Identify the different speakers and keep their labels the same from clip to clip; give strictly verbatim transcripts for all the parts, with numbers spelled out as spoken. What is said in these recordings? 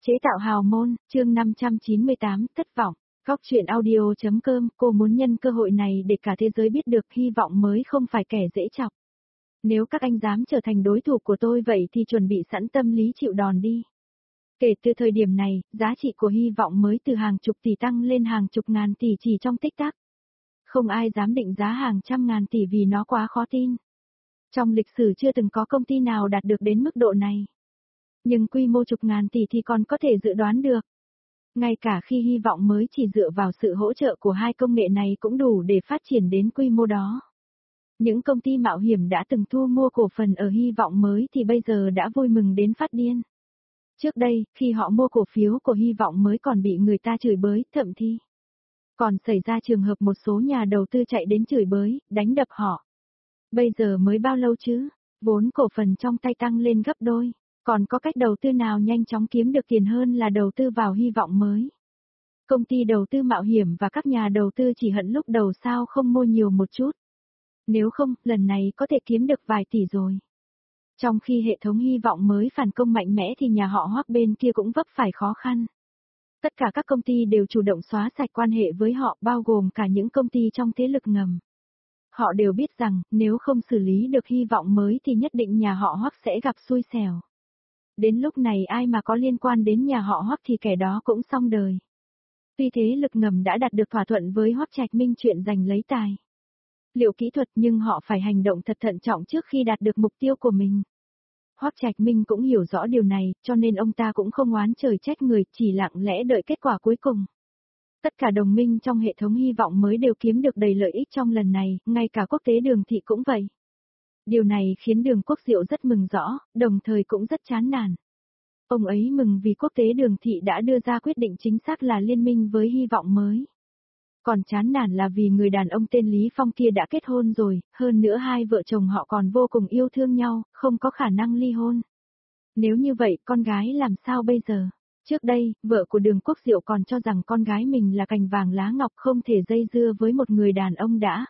Speaker 1: Chế tạo hào môn, chương năm trăm chín mươi tám, thất vọng. Góc truyện audio.com, cô muốn nhân cơ hội này để cả thế giới biết được hy vọng mới không phải kẻ dễ chọc. Nếu các anh dám trở thành đối thủ của tôi vậy thì chuẩn bị sẵn tâm lý chịu đòn đi. Kể từ thời điểm này, giá trị của hy vọng mới từ hàng chục tỷ tăng lên hàng chục ngàn tỷ chỉ trong tích tắc. Không ai dám định giá hàng trăm ngàn tỷ vì nó quá khó tin. Trong lịch sử chưa từng có công ty nào đạt được đến mức độ này. Nhưng quy mô chục ngàn tỷ thì còn có thể dự đoán được. Ngay cả khi hy vọng mới chỉ dựa vào sự hỗ trợ của hai công nghệ này cũng đủ để phát triển đến quy mô đó. Những công ty mạo hiểm đã từng thu mua cổ phần ở hy vọng mới thì bây giờ đã vui mừng đến phát điên. Trước đây, khi họ mua cổ phiếu của hy vọng mới còn bị người ta chửi bới, thậm chí còn xảy ra trường hợp một số nhà đầu tư chạy đến chửi bới, đánh đập họ. Bây giờ mới bao lâu chứ, vốn cổ phần trong tay tăng lên gấp đôi. Còn có cách đầu tư nào nhanh chóng kiếm được tiền hơn là đầu tư vào hy vọng mới. Công ty đầu tư mạo hiểm và các nhà đầu tư chỉ hận lúc đầu sao không mua nhiều một chút. Nếu không, lần này có thể kiếm được vài tỷ rồi. Trong khi hệ thống hy vọng mới phản công mạnh mẽ thì nhà họ Hoắc bên kia cũng vấp phải khó khăn. Tất cả các công ty đều chủ động xóa sạch quan hệ với họ, bao gồm cả những công ty trong thế lực ngầm. Họ đều biết rằng, nếu không xử lý được hy vọng mới thì nhất định nhà họ Hoắc sẽ gặp xui xẻo. Đến lúc này ai mà có liên quan đến nhà họ Hoắc thì kẻ đó cũng xong đời. Tuy thế lực ngầm đã đạt được thỏa thuận với Hoắc Trạch Minh chuyện giành lấy tài liệu kỹ thuật nhưng họ phải hành động thật thận trọng trước khi đạt được mục tiêu của mình. Hoắc Trạch Minh cũng hiểu rõ điều này, cho nên ông ta cũng không oán trời trách người, chỉ lặng lẽ đợi kết quả cuối cùng. Tất cả đồng minh trong hệ thống hy vọng mới đều kiếm được đầy lợi ích trong lần này, ngay cả quốc tế Đường Thị cũng vậy. Điều này khiến Đường Quốc Diệu rất mừng rõ, đồng thời cũng rất chán nản. Ông ấy mừng vì quốc tế Đường Thị đã đưa ra quyết định chính xác là liên minh với hy vọng mới. Còn chán nản là vì người đàn ông tên Lý Phong kia đã kết hôn rồi, hơn nữa hai vợ chồng họ còn vô cùng yêu thương nhau, không có khả năng ly hôn. Nếu như vậy, con gái làm sao bây giờ? Trước đây, vợ của Đường Quốc Diệu còn cho rằng con gái mình là cành vàng lá ngọc không thể dây dưa với một người đàn ông đã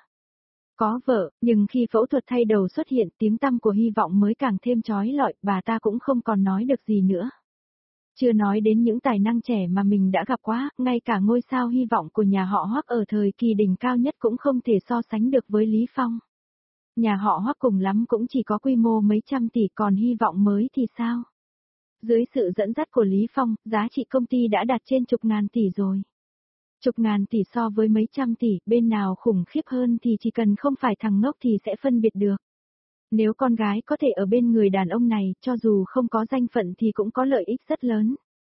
Speaker 1: có vợ, nhưng khi phẫu thuật thay đầu xuất hiện tiếng tăm của hy vọng mới càng thêm chói lọi, bà ta cũng không còn nói được gì nữa. Chưa nói đến những tài năng trẻ mà mình đã gặp quá, ngay cả ngôi sao hy vọng của nhà họ Hoắc ở thời kỳ đỉnh cao nhất cũng không thể so sánh được với Lý Phong. Nhà họ Hoắc cùng lắm cũng chỉ có quy mô mấy trăm tỷ, còn hy vọng mới thì sao? Dưới sự dẫn dắt của Lý Phong, giá trị công ty đã đạt trên chục ngàn tỷ rồi. Chục ngàn tỷ so với mấy trăm tỷ, bên nào khủng khiếp hơn thì chỉ cần không phải thằng ngốc thì sẽ phân biệt được. Nếu con gái có thể ở bên người đàn ông này, cho dù không có danh phận thì cũng có lợi ích rất lớn.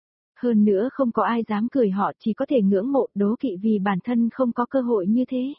Speaker 1: Hơn nữa không có ai dám cười họ, chỉ có thể ngưỡng mộ đố kỵ vì bản thân không có cơ hội như thế.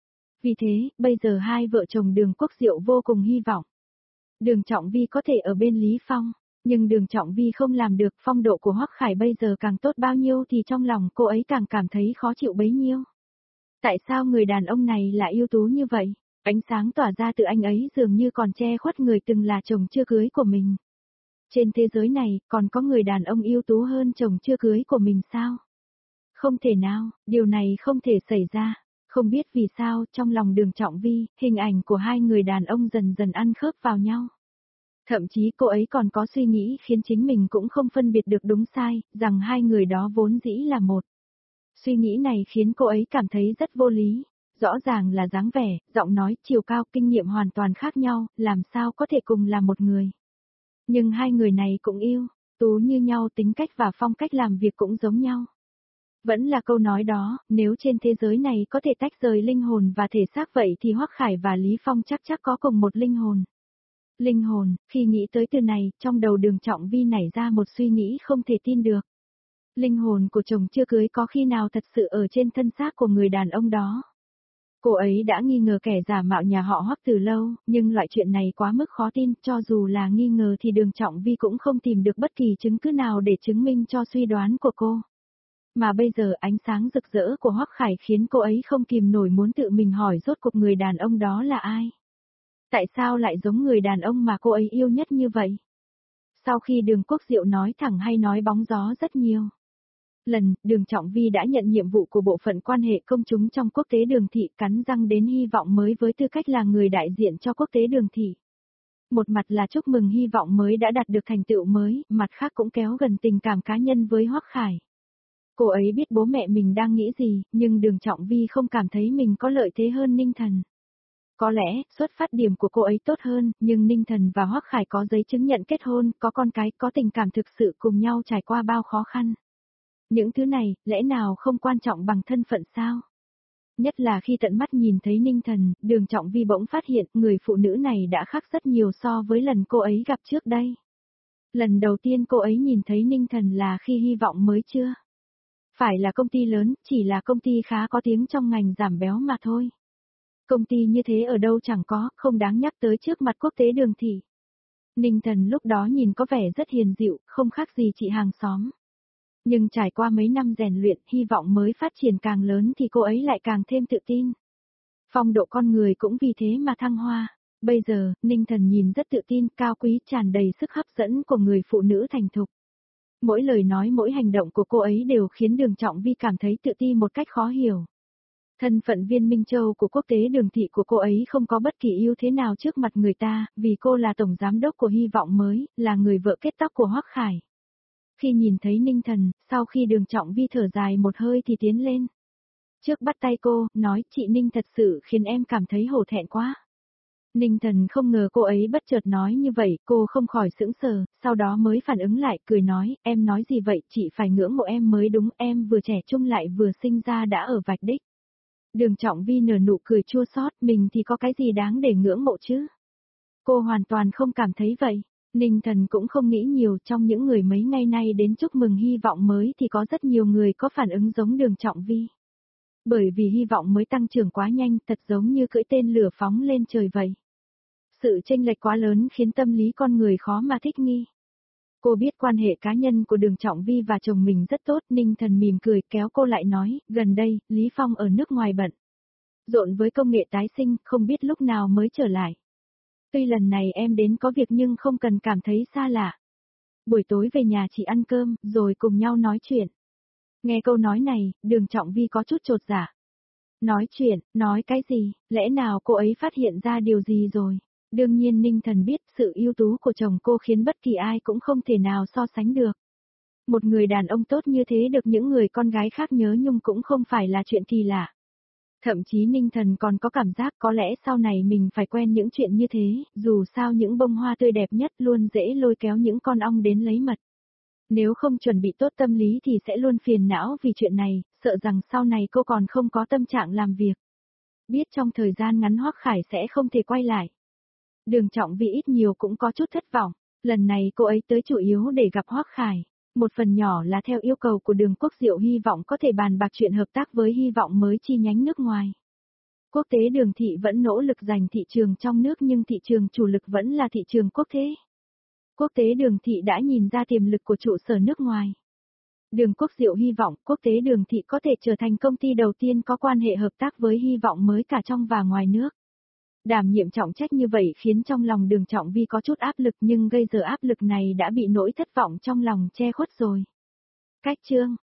Speaker 1: Vì thế, bây giờ hai vợ chồng Đường Quốc Diệu vô cùng hy vọng Đường Trọng Vi có thể ở bên Lý Phong. Nhưng Đường Trọng Vi không làm được, phong độ của Hoắc Khải bây giờ càng tốt bao nhiêu thì trong lòng cô ấy càng cảm thấy khó chịu bấy nhiêu. Tại sao người đàn ông này lại ưu tú như vậy? Ánh sáng tỏa ra từ anh ấy dường như còn che khuất người từng là chồng chưa cưới của mình. Trên thế giới này, còn có người đàn ông ưu tú hơn chồng chưa cưới của mình sao? Không thể nào, điều này không thể xảy ra. Không biết vì sao, trong lòng Đường Trọng Vi, hình ảnh của hai người đàn ông dần dần ăn khớp vào nhau. Thậm chí cô ấy còn có suy nghĩ khiến chính mình cũng không phân biệt được đúng sai, rằng hai người đó vốn dĩ là một. Suy nghĩ này khiến cô ấy cảm thấy rất vô lý. Rõ ràng là dáng vẻ, giọng nói, chiều cao, kinh nghiệm hoàn toàn khác nhau, làm sao có thể cùng là một người. Nhưng hai người này cũng yêu, tú như nhau, tính cách và phong cách làm việc cũng giống nhau. Vẫn là câu nói đó, nếu trên thế giới này có thể tách rời linh hồn và thể xác vậy thì Hoắc Khải và Lý Phong chắc chắc có cùng một linh hồn. Linh hồn, khi nghĩ tới từ này, trong đầu Đường Trọng Vi nảy ra một suy nghĩ không thể tin được. Linh hồn của chồng chưa cưới có khi nào thật sự ở trên thân xác của người đàn ông đó? Cô ấy đã nghi ngờ kẻ giả mạo nhà họ Hoắc từ lâu, nhưng loại chuyện này quá mức khó tin, cho dù là nghi ngờ thì Đường Trọng Vi cũng không tìm được bất kỳ chứng cứ nào để chứng minh cho suy đoán của cô. Mà bây giờ ánh sáng rực rỡ của Hoắc Khải khiến cô ấy không kìm nổi muốn tự mình hỏi rốt cuộc người đàn ông đó là ai. Tại sao lại giống người đàn ông mà cô ấy yêu nhất như vậy? Sau khi Đường Quốc Diệu nói thẳng hay nói bóng gió rất nhiều lần, Đường Trọng Vi đã nhận nhiệm vụ của bộ phận quan hệ công chúng trong quốc tế Đường Thị, cắn răng đến hy vọng mới với tư cách là người đại diện cho quốc tế Đường Thị. Một mặt là chúc mừng hy vọng mới đã đạt được thành tựu mới, mặt khác cũng kéo gần tình cảm cá nhân với Hoắc Khải. Cô ấy biết bố mẹ mình đang nghĩ gì, nhưng Đường Trọng Vi không cảm thấy mình có lợi thế hơn Ninh Thần. Có lẽ, xuất phát điểm của cô ấy tốt hơn, nhưng Ninh Thần và Hoắc Khải có giấy chứng nhận kết hôn, có con cái, có tình cảm thực sự cùng nhau trải qua bao khó khăn. Những thứ này, lẽ nào không quan trọng bằng thân phận sao? Nhất là khi tận mắt nhìn thấy Ninh Thần, Đường Trọng Vi bỗng phát hiện người phụ nữ này đã khác rất nhiều so với lần cô ấy gặp trước đây. Lần đầu tiên cô ấy nhìn thấy Ninh Thần là khi hy vọng mới chưa? Phải là công ty lớn, chỉ là công ty khá có tiếng trong ngành giảm béo mà thôi. Công ty như thế ở đâu chẳng có, không đáng nhắc tới trước mặt quốc tế Đường thị. Ninh Thần lúc đó nhìn có vẻ rất hiền dịu, không khác gì chị hàng xóm. Nhưng trải qua mấy năm rèn luyện, hy vọng mới phát triển càng lớn thì cô ấy lại càng thêm tự tin. Phong độ con người cũng vì thế mà thăng hoa. Bây giờ, Ninh Thần nhìn rất tự tin, cao quý, tràn đầy sức hấp dẫn của người phụ nữ thành thục. Mỗi lời nói mỗi hành động của cô ấy đều khiến Đường Trọng Vi cảm thấy tự ti một cách khó hiểu. Thân phận viên Minh Châu của quốc tế Đường thị của cô ấy không có bất kỳ ưu thế nào trước mặt người ta, vì cô là tổng giám đốc của hy vọng mới, là người vợ kết tóc của Hoắc Khải. Khi nhìn thấy Ninh Thần, sau khi Đường Trọng Vi thở dài một hơi thì tiến lên. Trước bắt tay cô, nói chị Ninh thật sự khiến em cảm thấy hổ thẹn quá. Ninh Thần không ngờ cô ấy bất chợt nói như vậy, cô không khỏi sững sờ, sau đó mới phản ứng lại, cười nói, em nói gì vậy, chị phải ngưỡng mộ em mới đúng, em vừa trẻ trung lại vừa sinh ra đã ở vạch đích. Đường Trọng Vi nở nụ cười chua xót, mình thì có cái gì đáng để ngưỡng mộ chứ? Cô hoàn toàn không cảm thấy vậy. Ninh Thần cũng không nghĩ nhiều, trong những người mấy ngày nay đến chúc mừng hy vọng mới thì có rất nhiều người có phản ứng giống Đường Trọng Vi. Bởi vì hy vọng mới tăng trưởng quá nhanh, thật giống như cưỡi tên lửa phóng lên trời vậy. Sự chênh lệch quá lớn khiến tâm lý con người khó mà thích nghi. Cô biết quan hệ cá nhân của Đường Trọng Vi và chồng mình rất tốt, Ninh Thần mỉm cười kéo cô lại nói, gần đây, Lý Phong ở nước ngoài bận. Rộn với công nghệ tái sinh, không biết lúc nào mới trở lại. Tuy lần này em đến có việc nhưng không cần cảm thấy xa lạ. Buổi tối về nhà chị ăn cơm, rồi cùng nhau nói chuyện. Nghe câu nói này, Đường Trọng Vi có chút chột dạ. Nói chuyện, nói cái gì, lẽ nào cô ấy phát hiện ra điều gì rồi? Đương nhiên Ninh Thần biết sự ưu tú của chồng cô khiến bất kỳ ai cũng không thể nào so sánh được. Một người đàn ông tốt như thế được những người con gái khác nhớ nhung cũng không phải là chuyện kỳ lạ. Thậm chí Ninh Thần còn có cảm giác có lẽ sau này mình phải quen những chuyện như thế, dù sao những bông hoa tươi đẹp nhất luôn dễ lôi kéo những con ong đến lấy mật. Nếu không chuẩn bị tốt tâm lý thì sẽ luôn phiền não vì chuyện này, sợ rằng sau này cô còn không có tâm trạng làm việc. Biết trong thời gian ngắn Hoắc Khải sẽ không thể quay lại. Đường Trọng Vi ít nhiều cũng có chút thất vọng, lần này cô ấy tới chủ yếu để gặp Hoắc Khải. Một phần nhỏ là theo yêu cầu của Đường Quốc Diệu hy vọng có thể bàn bạc chuyện hợp tác với hy vọng mới chi nhánh nước ngoài. Quốc tế Đường thị vẫn nỗ lực giành thị trường trong nước nhưng thị trường chủ lực vẫn là thị trường quốc tế. Quốc tế Đường thị đã nhìn ra tiềm lực của trụ sở nước ngoài. Đường Quốc Diệu hy vọng Quốc tế Đường thị có thể trở thành công ty đầu tiên có quan hệ hợp tác với hy vọng mới cả trong và ngoài nước. Đảm nhiệm trọng trách như vậy khiến trong lòng Đường Trọng Vi có chút áp lực nhưng gây giờ áp lực này đã bị nỗi thất vọng trong lòng che khuất rồi. Cách chương